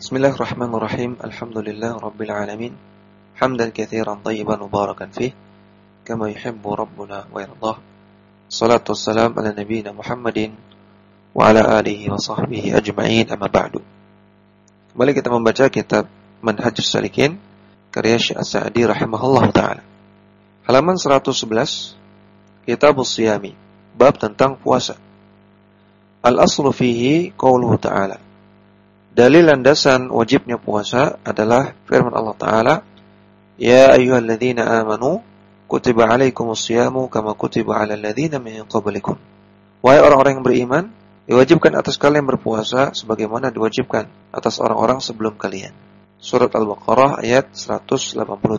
Bismillahirrahmanirrahim. Alhamdulillah Rabbil Alamin. Hamdan katsiran tayyiban mubarakan fih. Kama yuhibbu Rabbuna wa yardah. Salatu wassalam ala nabiyyina Muhammadin wa ala alihi wa sahbihi ajma'in, amma ba'du. Kembali kita membaca kitab Manhajus Salikin karya Syekh As-Sa'di rahimahullah ta'ala. Halaman 111, Kitabus Siyami, bab tentang puasa. Al-aslu fihi qauluhu ta'ala. Dalil landasan wajibnya puasa adalah firman Allah Ta'ala, Ya ayyuhalladzina amanu kutiba alaikumus siyamu kama kutiba alal ladzina min qablikum. Wahai orang-orang yang beriman, diwajibkan atas kalian berpuasa sebagaimana diwajibkan atas orang-orang sebelum kalian. Surat Al-Baqarah ayat 183.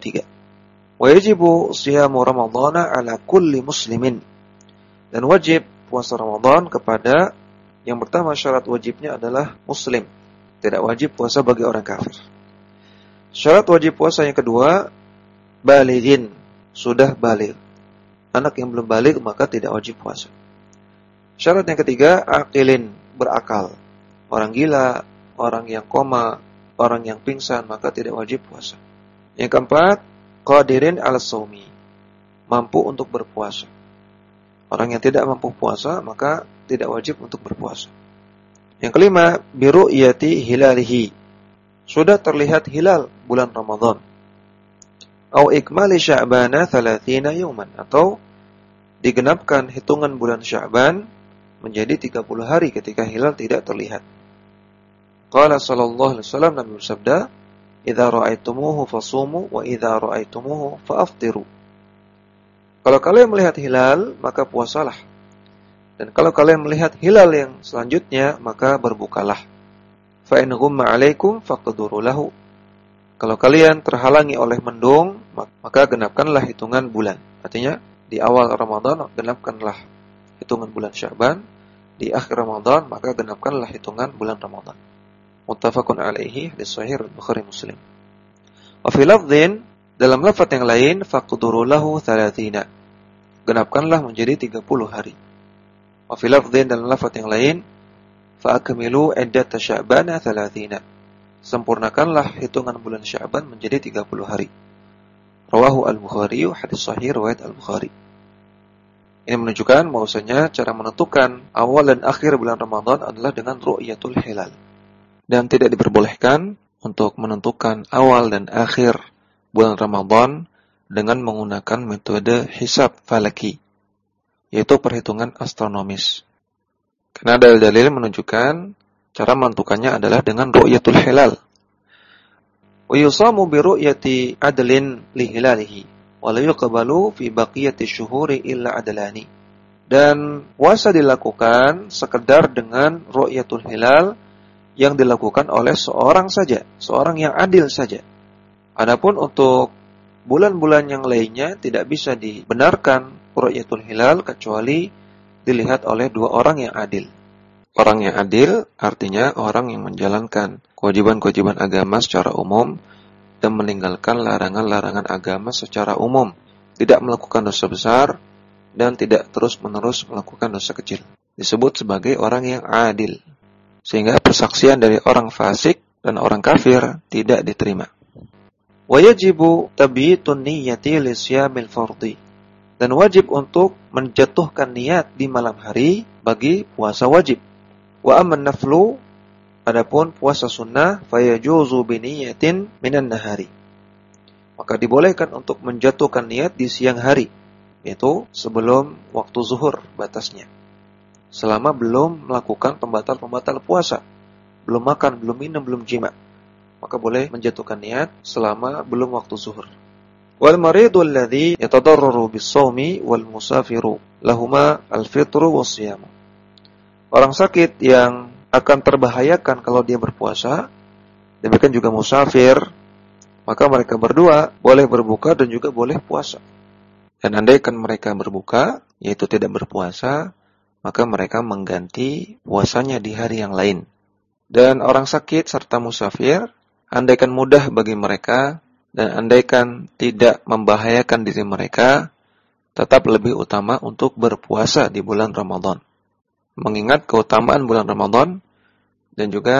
Wa yajibu siyamu ramadhana ala kulli muslimin. Dan wajib puasa Ramadan kepada, yang pertama syarat wajibnya adalah muslim. Tidak wajib puasa bagi orang kafir. Syarat wajib puasa yang kedua, balighin, sudah baligh. Anak yang belum baligh maka tidak wajib puasa. Syarat yang ketiga, aqilin, berakal. Orang gila, orang yang koma, orang yang pingsan maka tidak wajib puasa. Yang keempat, qadirin 'ala shaumi, mampu untuk berpuasa. Orang yang tidak mampu puasa maka tidak wajib untuk berpuasa. Yang kelima, biru'yati hilalihi, sudah terlihat hilal bulan Ramadan. Au ikmali sya'bana 30 yawman, atau digenapkan hitungan bulan Sya'ban menjadi 30 hari ketika hilal tidak terlihat. Qala sallallahu alaihi wasallam, Nabi bersabda, "Idza ra'aitumuhu fasumu wa idza ra'aitumuhu fa'aftiru." Kalau kalian melihat hilal, maka puasalah. Dan kalau kalian melihat hilal yang selanjutnya, maka berbukalah. Fa in ghumma 'alaikum faqduru lahu. Kalau kalian terhalangi oleh mendung, maka genapkanlah hitungan bulan. Artinya, di awal Ramadan genapkanlah hitungan bulan Sya'ban, di akhir Ramadan maka genapkanlah hitungan bulan Ramadan. Muttafaqun 'alaihi, hadits sahih Bukhari Muslim. Wa fi lafdhin, dalam lafaz yang lain, faqduru lahu 30. Genapkanlah menjadi 30 hari. Wa fi lafdhin, dalam lafaz yang lain, fa akmilu iddata sya'bana 30. Sempurnakanlah hitungan bulan Sya'ban menjadi 30 hari. Rawahu Al-Bukhari, hadis sahih riwayat Al-Bukhari. Ini menunjukkan bahwasanya cara menentukan awal dan akhir bulan Ramadan adalah dengan ru'yatul hilal. Dan tidak diperbolehkan untuk menentukan awal dan akhir bulan Ramadan dengan menggunakan metode hisab falaki, yaitu perhitungan astronomis. Karena dalil-dalil menunjukkan cara menentukannya adalah dengan ru'yatul hilal. Wa yusamu bi ru'yati adlin li hilalihi wa la yuqbalu fi baqiyati syuhuri illa adlani. Dan puasa dilakukan sekedar dengan ru'yatul hilal yang dilakukan oleh seorang saja, seorang yang adil saja. Adapun untuk bulan-bulan yang lainnya tidak bisa dibenarkan ru'yatul hilal kecuali dilihat oleh dua orang yang adil. Orang yang adil artinya orang yang menjalankan kewajiban-kewajiban agama secara umum dan meninggalkan larangan-larangan agama secara umum, tidak melakukan dosa besar dan tidak terus-menerus melakukan dosa kecil. Disebut sebagai orang yang adil. Sehingga persaksian dari orang fasik dan orang kafir tidak diterima. Wa yajibu tabyitun niyyati li siyamil fardhi. Dan wajib untuk menjatuhkan niat di malam hari bagi puasa wajib. Wa amman naflu, adapun puasa sunnah, fayajuzu bi niyatin minan nahari. Maka dibolehkan untuk menjatuhkan niat di siang hari, yaitu sebelum waktu zuhur batasnya. Selama belum melakukan pembatal-pembatal puasa, belum makan, belum minum, belum jima, maka boleh menjatuhkan niat selama belum waktu zuhur. Wal maridu alladhi yatadarraru bis-shaumi wal musafiru lahuma al-fitru was-siyamu. Orang sakit yang akan terbahayakan kalau dia berpuasa, demikian juga musafir, maka mereka berdua boleh berbuka dan juga boleh puasa. Dan andaikan mereka berbuka, yaitu tidak berpuasa, maka mereka mengganti puasanya di hari yang lain. Dan orang sakit serta musafir, andaikan mudah bagi mereka dan andaikan tidak membahayakan diri mereka, tetap lebih utama untuk berpuasa di bulan Ramadan. Mengingat keutamaan bulan Ramadan dan juga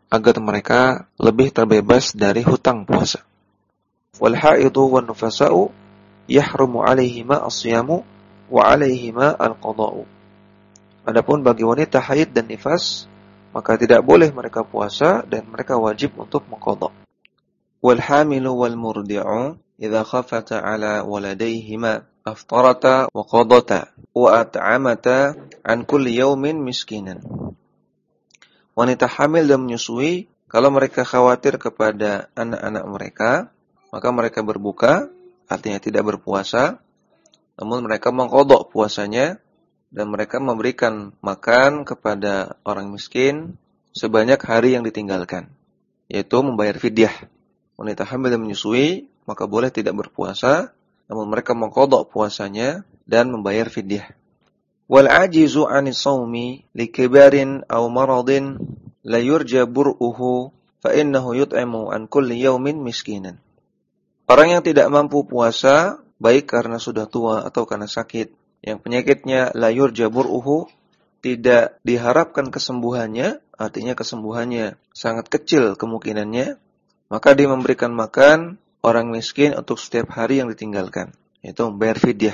agar mereka lebih terbebas dari hutang puasa. Wal haidu wan nufasa'u yahrumu 'alaihima as-siyamu wa 'alaihima al-qada'u. Adapun bagi wanita haid dan nifas, maka tidak boleh mereka puasa dan mereka wajib untuk mengqadha. Wal hamilu wal murdi'u idza khafata 'ala waladayhima aftarata wa qadata wa at'amata an kulli yawmin miskinan. Wanita hamil dan menyusui, kalau mereka khawatir kepada anak-anak mereka, maka mereka berbuka, artinya tidak berpuasa, namun mereka mengqadha puasanya dan mereka memberikan makan kepada orang miskin sebanyak hari yang ditinggalkan, yaitu membayar fidyah. Wanita hamil dan menyusui, maka boleh tidak berpuasa, namun mereka mengqadha puasanya dan membayar fidyah. Wal ajizu 'anis shaumi likibarin aw maradin la yurja bur'uhu fa innahu yut'imu an kulli yawmin miskinan. Orang yang tidak mampu puasa, baik karena sudah tua atau karena sakit, yang penyakitnya la yurja bur'uhu, tidak diharapkan kesembuhannya, artinya kesembuhannya sangat kecil kemungkinannya, maka dia memberikan makan orang miskin untuk setiap hari yang ditinggalkan, yaitu membayar fidyah.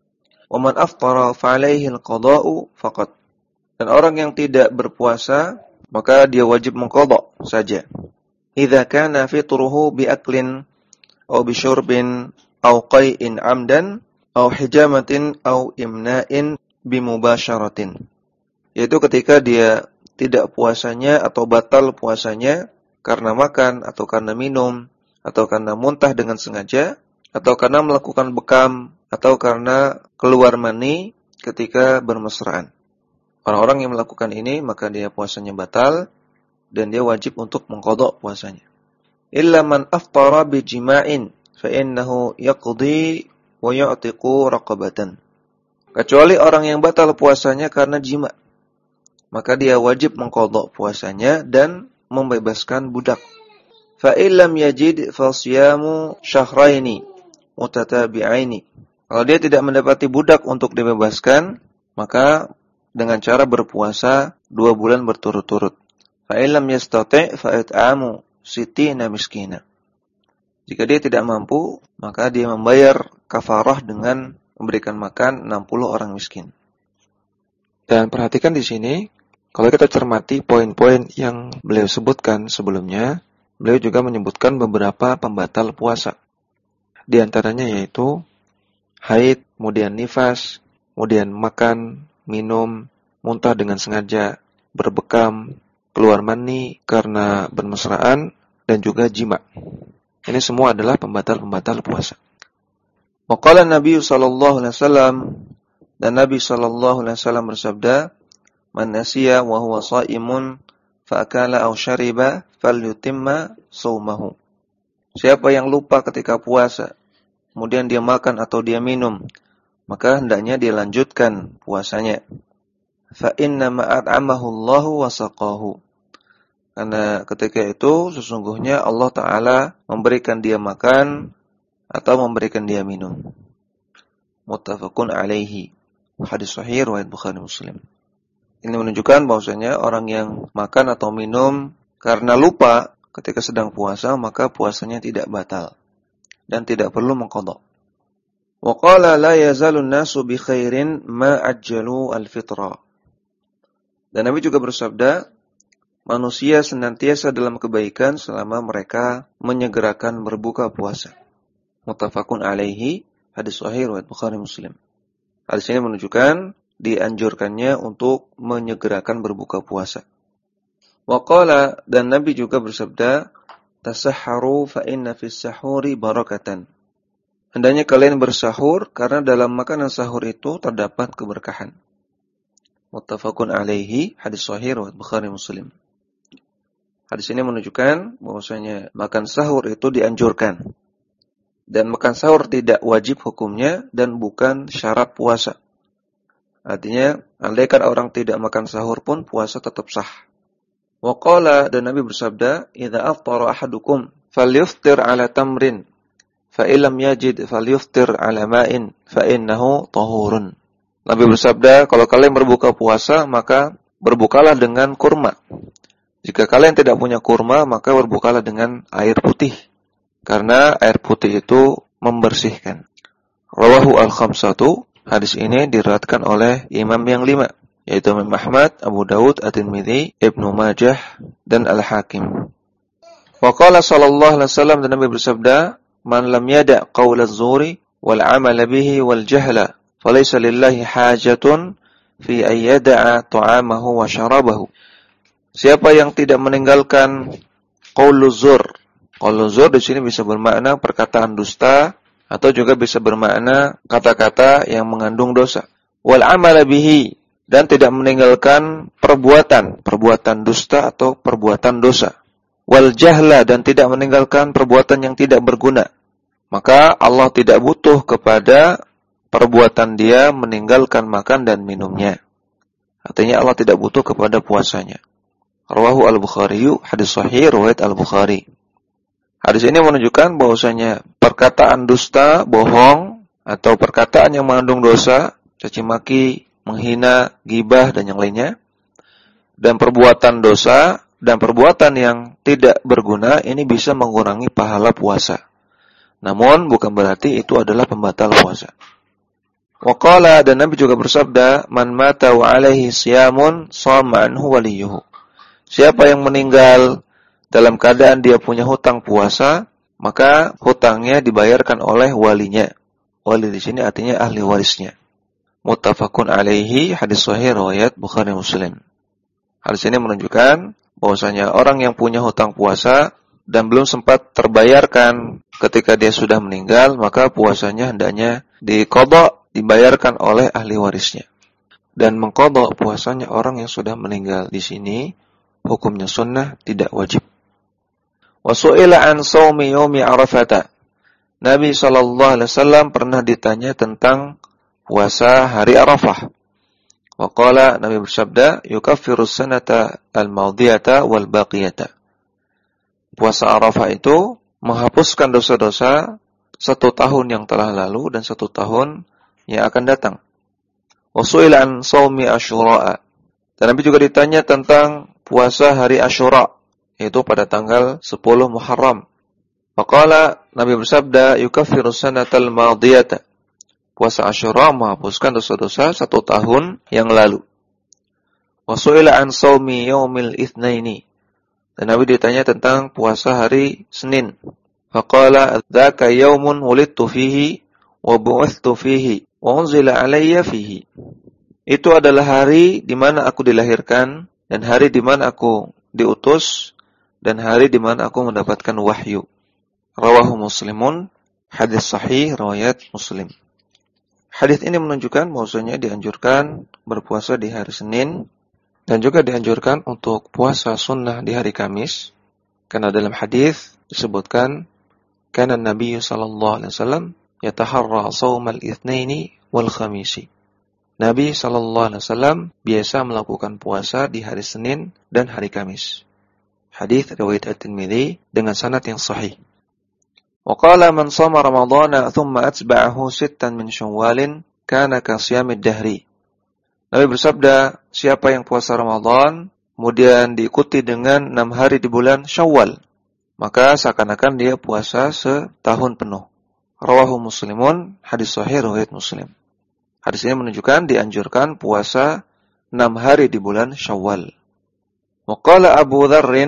Wa man aftara fa 'alaihi al-qada'u faqat. Dan orang yang tidak berpuasa, maka dia wajib mengqadha saja. Idza kana fitruhu bi aklin aw bi syurbin aw qai'in 'amdan aw hijamatin aw imna'in bi mubasyaratin. Yaitu ketika dia tidak puasanya atau batal puasanya karena makan atau karena minum atau karena muntah dengan sengaja atau karena melakukan bekam atau karena keluar mani ketika bermesraan. Orang-orang yang melakukan ini maka dia puasanya batal dan dia wajib untuk mengqadha puasanya. Illa man aftara bi jima'in fa innahu yaqdi wa yu'tiqu raqabatan. Kecuali orang yang batal puasanya karena jima, maka dia wajib mengqadha puasanya dan membebaskan budak. Fa illam yajid fa siyamu syahraini mutatabi'aini. Kalau dia tidak mendapati budak untuk dibebaskan, maka dengan cara berpuasa 2 bulan berturut-turut. Fa illam yastati' fa it'amu sittina miskina. Jika dia tidak mampu, maka dia membayar kafarah dengan memberikan makan 60 orang miskin. Dan perhatikan di sini, kalau kita cermati poin-poin yang beliau sebutkan sebelumnya, beliau juga menyebutkan beberapa pembatal puasa. Di antaranya yaitu haid, kemudian nifas, kemudian makan, minum, muntah dengan sengaja, berbekam, keluar mani karena bermesraan, dan juga jima. Ini semua adalah pembatal-pembatal puasa. Waqala Nabi sallallahu alaihi wasallam, dan Nabi sallallahu alaihi wasallam bersabda, "Man nasiya wa huwa shaimun fa akala aw syariba falyutimma shaumahu." Siapa yang lupa ketika puasa, kemudian dia makan atau dia minum, maka hendaknya dia lanjutkan puasanya. Fa inna ma at'amahu Allahu wa saqahu. Karena ketika itu sesungguhnya Allah Ta'ala memberikan dia makan atau memberikan dia minum. Muttafaqun alaihi. Hadis sahih riwayat Bukhari Muslim. Ini menunjukkan bahwasanya orang yang makan atau minum karena lupa ketika sedang puasa, maka puasanya tidak batal dan tidak perlu mengqadha. Wa qala la yazalun nasu bi khairin ma ajjalu al-fitra. Dan Nabi juga bersabda, manusia senantiasa dalam kebaikan selama mereka menyegerakan berbuka puasa. Muttafaqun alaihi, hadis sahih riwayat Bukhari Muslim. Hadis ini menunjukkan dianjurkannya untuk menyegerakan berbuka puasa. Wa qala, dan Nabi juga bersabda, tasahharu fa inna fis sahuri barakatan. Hendaknya kalian bersahur karena dalam makanan sahur itu terdapat keberkahan. Muttafaqun alaihi, hadis sahih riwayat Bukhari Muslim. Hadis ini menunjukkan bahwasanya makan sahur itu dianjurkan. Dan makan sahur tidak wajib hukumnya dan bukan syarat puasa. Artinya, andaikan orang tidak makan sahur pun puasa tetap sah. Wa qala, dan Nabi bersabda, "Idza aftara ahadukum falyuftir 'ala tamrin, fa illam yajid falyuftir 'ala ma'in, fa innahu tahurun." Nabi bersabda, kalau kalian berbuka puasa, maka berbukalah dengan kurma. Jika kalian tidak punya kurma, maka berbukalah dengan air putih. Karena air putih itu membersihkan. Rawahu al-khamsatu. Hadis ini diriwayatkan oleh imam yang 5, yaitu Imam Ahmad, Abu Dawud, At-Tirmidzi, Ibnu Majah, dan Al-Hakim. Wa qala sallallahu alaihi wasallam, dan Nabi bersabda, "Man lam yada' qaula az-zuri wal 'amala bihi wal jahla, falaysa lillahi hajatun fi an yada'a ta'amahu wa syarabahu." Siapa yang tidak meninggalkan qauluz zur. Qauluz zur di sini bisa bermakna perkataan dusta atau juga bisa bermakna kata-kata yang mengandung dosa. Wal 'amala bihi, dan tidak meninggalkan perbuatan dusta atau perbuatan dosa. Wal jahla, dan tidak meninggalkan perbuatan yang tidak berguna. Maka Allah tidak butuh kepada perbuatan dia meninggalkan makan dan minumnya. Artinya Allah tidak butuh kepada puasanya. Rawahu al-Bukhari, hadis sahih riwayat al-Bukhari. Hadis ini menunjukkan bahwasanya perkataan dusta, bohong, atau perkataan yang mengandung dosa, caci maki, menghina, ghibah, dan yang lainnya, dan perbuatan dosa dan perbuatan yang tidak berguna ini bisa mengurangi pahala puasa. Namun bukan berarti itu adalah pembatal puasa. Wa qala, dan Nabi juga bersabda, "Man mata wa alaihi siyamun shama anhu waliyuhu." Siapa yang meninggal dalam keadaan dia punya hutang puasa, maka hutangnya dibayarkan oleh walinya. Wali di sini artinya ahli warisnya. Muttafaqun alaihi, hadis sahih riwayat Bukhari Muslim. Hadis ini menunjukkan bahwasanya orang yang punya hutang puasa dan belum sempat terbayarkan ketika dia sudah meninggal, maka puasanya hendaknya diqadha, dibayarkan oleh ahli warisnya. Dan mengqadha puasanya orang yang sudah meninggal di sini hukumnya sunnah, tidak wajib. Wa su'ila an shaumi yaumi Arafah. Nabi sallallahu alaihi wasallam pernah ditanya tentang puasa hari Arafah. Wa qala, Nabi bersabda, "Yukaffiru sanata al-madiyata wal baqiyata." Puasa Arafah itu menghapuskan dosa-dosa 1 tahun yang telah lalu dan 1 tahun yang akan datang. Wa su'ila an shaumi Asyura. Dan Nabi juga ditanya tentang puasa hari Asyura, yaitu pada tanggal 10 Muharram. Faqala, Nabi bersabda, "Yukaffiru sanatal madiyata." Puasa Asyura menghapuskan dosa-dosa 1 tahun yang lalu. Wa su'ila an shaumi yaumil itsnaini. Dan Nabi ditanya tentang puasa hari Senin. Faqala, "Dzaka yaumun wulidtu fihi wa bu'ithtu fihi wa unzila 'alayya fihi." Itu adalah hari di mana aku dilahirkan dan hari di mana aku diutus dan hari di mana aku mendapatkan wahyu. Rawahu Muslimun, hadis sahih riwayat Muslim. Hadis ini menunjukkan bahwasanya dianjurkan berpuasa di hari Senin dan juga dianjurkan untuk puasa sunnah di hari Kamis, karena dalam hadis disebutkan kana Nabi sallallahu alaihi wasallam yataharra shaumal itsnaini wal khamisi. Nabi sallallahu alaihi wasallam biasa melakukan puasa di hari Senin dan hari Kamis. Hadis riwayat At-Tirmidzi dengan sanad yang sahih. Wa qala man shama ramadhana thumma atba'ahu 6 min Syawal kana ka shiyamid dahri. Nabi bersabda, siapa yang puasa Ramadan kemudian diikuti dengan 6 hari di bulan Syawal, maka seakan-akan dia puasa setahun penuh. Rawahu Muslimun, hadis sahih riwayat Muslim. Hadis ini menunjukkan dianjurkan puasa 6 hari di bulan Syawal. Waqala Abu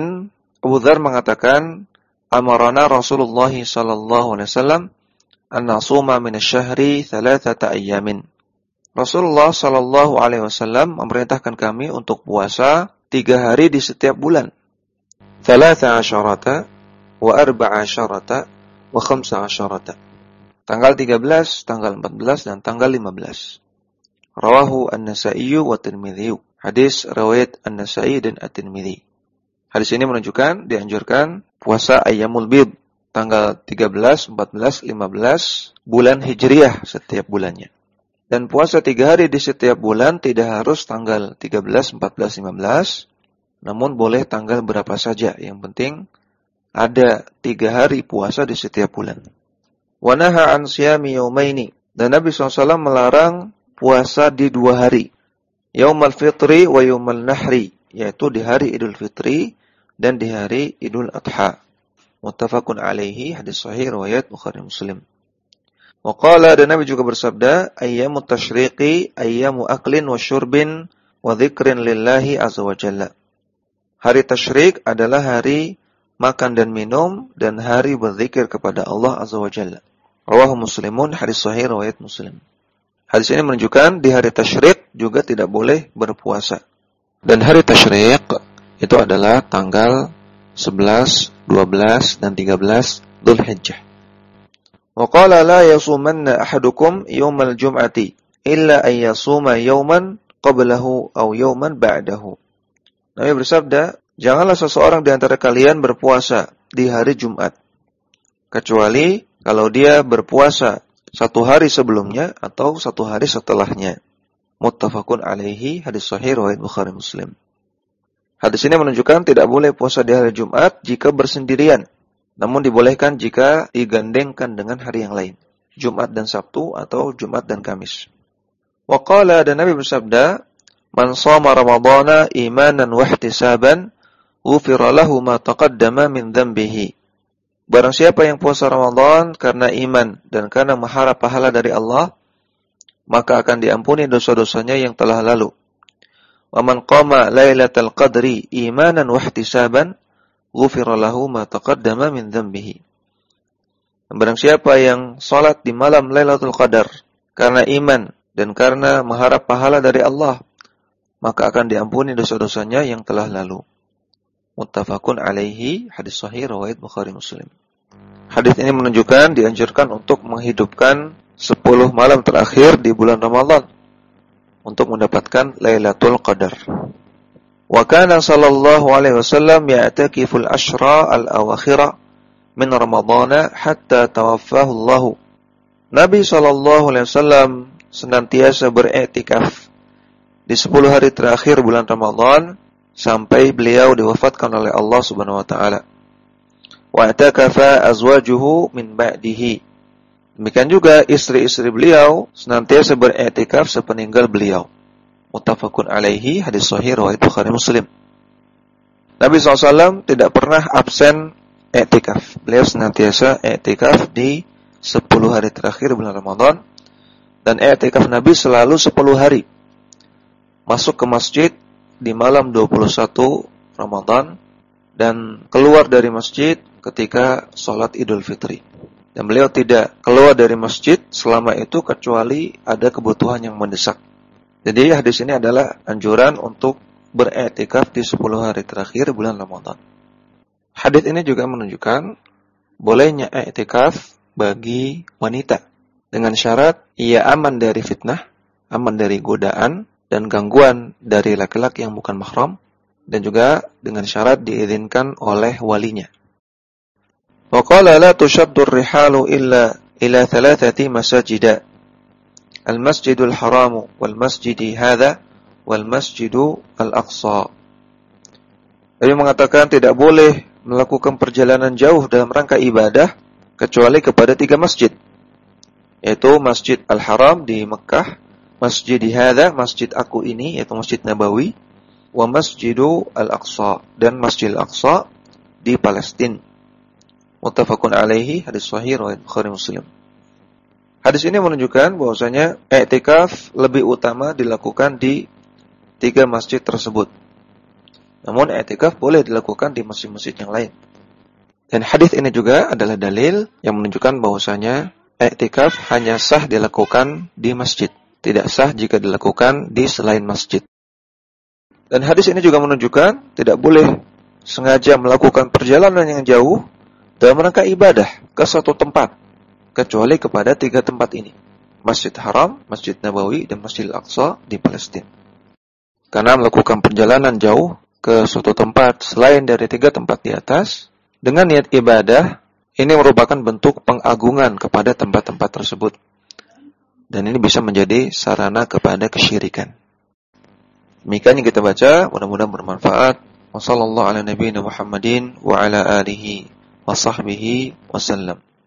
Dzar mengatakan, amarana Rasulullah sallallahu alaihi wasallam an nasuma min asy-syahri 3 ayyamin. Rasulullah sallallahu alaihi wasallam memerintahkan kami untuk puasa 3 hari di setiap bulan. 13 wa 14 wa 15. Tanggal 13, tanggal 14, dan tanggal 15. Rawahu An-Nasa'i wa Tirmidzi. Hadis riwayat An-Nasa'i dan At-Tirmidzi. Hadis ini menunjukkan dianjurkan puasa Ayyamul Bid, tanggal 13, 14, 15 bulan Hijriah setiap bulannya. Dan puasa 3 hari di setiap bulan tidak harus tanggal 13, 14, 15, namun boleh tanggal berapa saja. Yang penting ada 3 hari puasa di setiap bulan. Wa naha an siyami yaumaini. Dan Nabi SAW melarang puasa di 2 hari. Yaumul fitri wa yaumul nahri, yaitu di hari Idul Fitri dan di hari Idul Adha. Muttafaqun alaihi, hadis sahih riwayat Bukhari Muslim. Wa qala, dan Nabi juga bersabda, ayyamut tasyriqi ayyamu aklin wa syurbin wa dzikrin lillahi azza wa jalla. Hari tasyrik adalah hari makan dan minum dan hari berzikir kepada Allah azza wa jalla. Rawahu Muslimun, hadis sahih riwayat Muslim. Hadis ini menunjukkan di hari tasyrik juga tidak boleh berpuasa. Dan hari tasyrik itu adalah tanggal 11, 12 dan 13 Dzulhijjah. Wa qala la yasumanna ahadukum yaumal jum'ati illa an yasuma yawman qablahu aw yawman ba'dahu. Nabi bersabda, janganlah seseorang di antara kalian berpuasa di hari Jumat kecuali kalau dia berpuasa satu hari sebelumnya atau satu hari setelahnya. Muttafaqun alaihi, hadis sahih riwayat Bukhari Muslim. Hadis ini menunjukkan tidak boleh puasa di hari Jumat jika bersendirian, namun dibolehkan jika digandengkan dengan hari yang lain, Jumat dan Sabtu atau Jumat dan Kamis. Wa qala, dan Nabi bersabda, man shoma ramadhana imanan wa ihtisaban ghufira lahu ma taqaddama min dhanbihi. Barang siapa yang puasa Ramadan karena iman dan karena mengharap pahala dari Allah, maka akan diampuni dosa-dosanya yang telah lalu. Wa man qama lailatal qadri imanan wa ihtisaban ghufira lahu ma taqaddama min dhanbihi. Barang siapa yang salat di malam Lailatul Qadar karena iman dan karena mengharap pahala dari Allah, maka akan diampuni dosa-dosanya yang telah lalu. Muttafaqun alaihi, hadis sahih riwayat Bukhari Muslim. Hadis ini menunjukkan dianjurkan untuk menghidupkan 10 malam terakhir di bulan Ramadan untuk mendapatkan Lailatul Qadar. Wa kana sallallahu alaihi wasallam ya'takiful ashra al-awakhira min Ramadhan hatta tawaffahu Allah. Nabi sallallahu alaihi wasallam senantiasa beriktikaf di 10 hari terakhir bulan Ramadan sampai beliau diwafatkan oleh Allah Subhanahu wa taala. Wa atakafa azwajuhu min ba'dihi. Demikian juga istri-istri beliau senantiasa beriktikaf sepeninggal beliau. Muttafaqun alaihi, hadis sahih riwayat Bukhari Muslim. Nabi SAW tidak pernah absen iktikaf. Beliau senantiasa iktikaf di 10 hari terakhir bulan Ramadan, dan iktikaf Nabi selalu 10 hari. Masuk ke masjid di malam 21 Ramadan dan keluar dari masjid ketika sholat Idul Fitri. Dan beliau tidak keluar dari masjid selama itu kecuali ada kebutuhan yang mendesak. Jadi hadis ini adalah anjuran untuk beriktikaf di 10 hari terakhir bulan Ramadan. Hadis ini juga menunjukkan bolehnya iktikaf bagi wanita dengan syarat ia aman dari fitnah, aman dari godaan dan gangguan dari laki-laki yang bukan mahram, dan juga dengan syarat diizinkan oleh walinya. Wa qala la tushaddu ar-rihalu illa ila 3 masajid. Al-Masjidul Haram wal Masjidi hadza wal Masjidu Al-Aqsa. Dia mengatakan tidak boleh melakukan perjalanan jauh dalam rangka ibadah kecuali kepada 3 masjid, yaitu Masjid Al-Haram di Mekah, Masjid hadza, masjid aku ini, yaitu Masjid Nabawi, wa Masjidu Al-Aqsa, dan Masjid Al-Aqsa di Palestina. Muttafaqun alaihi, hadis sahih riwayat Bukhari Muslim. Hadis ini menunjukkan bahwasanya i'tikaf lebih utama dilakukan di 3 masjid tersebut. Namun i'tikaf boleh dilakukan di masjid-masjid yang lain. Dan hadis ini juga adalah dalil yang menunjukkan bahwasanya i'tikaf hanya sah dilakukan di masjid, tidak sah jika dilakukan di selain masjid. Dan hadis ini juga menunjukkan tidak boleh sengaja melakukan perjalanan yang jauh dalam rangka ibadah ke suatu tempat kecuali kepada 3 tempat ini: Masjid Haram, Masjid Nabawi, dan Masjid Al-Aqsa di Palestina. Karena melakukan perjalanan jauh ke suatu tempat selain dari 3 tempat di atas dengan niat ibadah, ini merupakan bentuk pengagungan kepada tempat-tempat tersebut. Dan ini bisa menjadi sarana kepada kesyirikan. Demikian yang kita baca, mudah-mudahan bermanfaat. Wassallallahu ala nabiyyina Muhammadin wa ala alihi wa sahbihi wasallam.